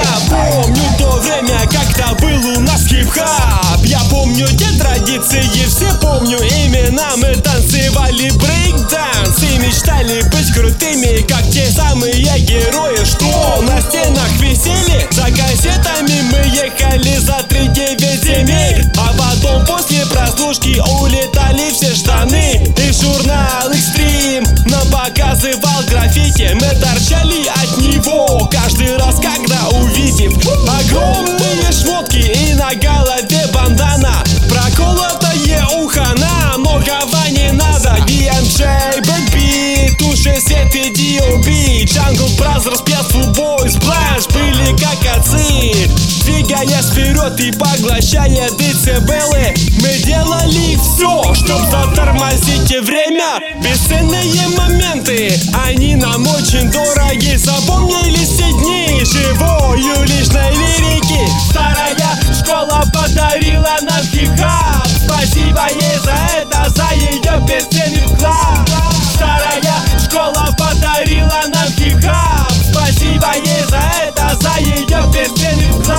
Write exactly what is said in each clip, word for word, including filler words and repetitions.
помню то время, как-то был у нас хип-хап. Я помню те традиции, все помню имена. Мы танцевали брейк-данс и мечтали быть крутыми, как те самые герои, что на стенах висели. За кассетами мы ехали за три девять земель, а потом после прослушки улетали все штаны. И журнал Extreme нам показывал граффити. Мы торчали от него каждый раз, когда увидим огромные шмотки и на голове бандана. Проколотое ухо, нам многого не надо. ди эм джей, Бэкбит, уже свет и ди о би, Jungle Brothers, Peaceful Boys, Splash были как отцы. Двигаясь вперед и поглощая децибелы, мы делали все, чтоб затормозить время. Бесценные моменты, они нам очень дороги. Запомнились все дни живою личной лирики. Старая школа подарила нам хип-хап. Спасибо ей за это, за ее бесценный вклад. Старая школа подарила нам хип-хап. Спасибо ей за это, за ее бесценный вклад.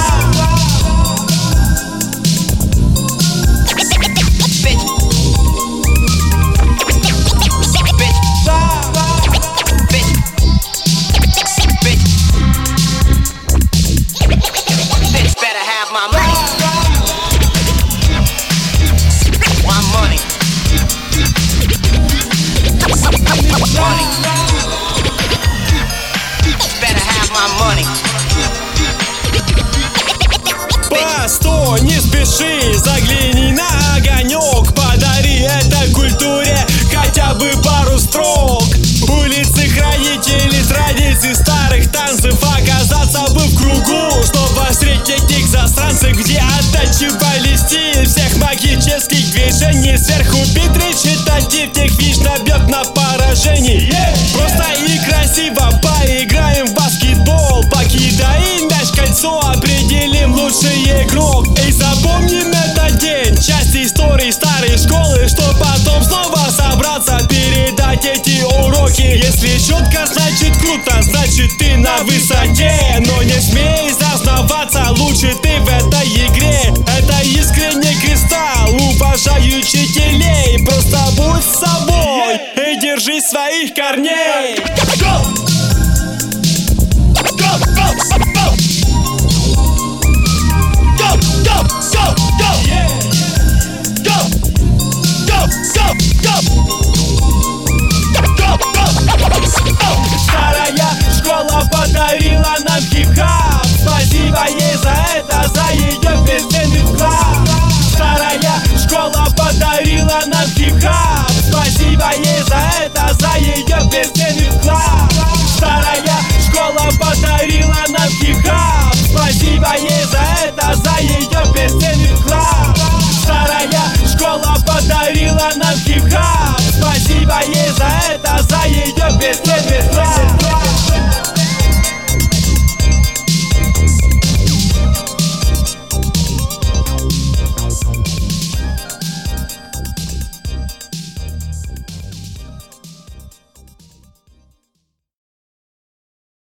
Постой, не спеши, загляни на огонек. Подари этой культуре хотя бы пару строк. Улицы хранителей традиций старых танцев, оказаться бы в кругу, снова среди этих засранцев, где оттачивали стиль всех магических движений. Сверху бит речитатив, технично бьет на поражение. Просто и красиво поиграем в баскетбол. Покидаем мяч, кольцо, определим лучший игрок. И запомним этот день, часть истории старой школы, что потом снова собраться, передать эти уроки. Если четко, значит круто, значит ты на высоте. Но не смей зазнаваться, лучше ты в этой игре. Это искренний кристалл, уважаю учителей. Просто будь собой и держись своих корней.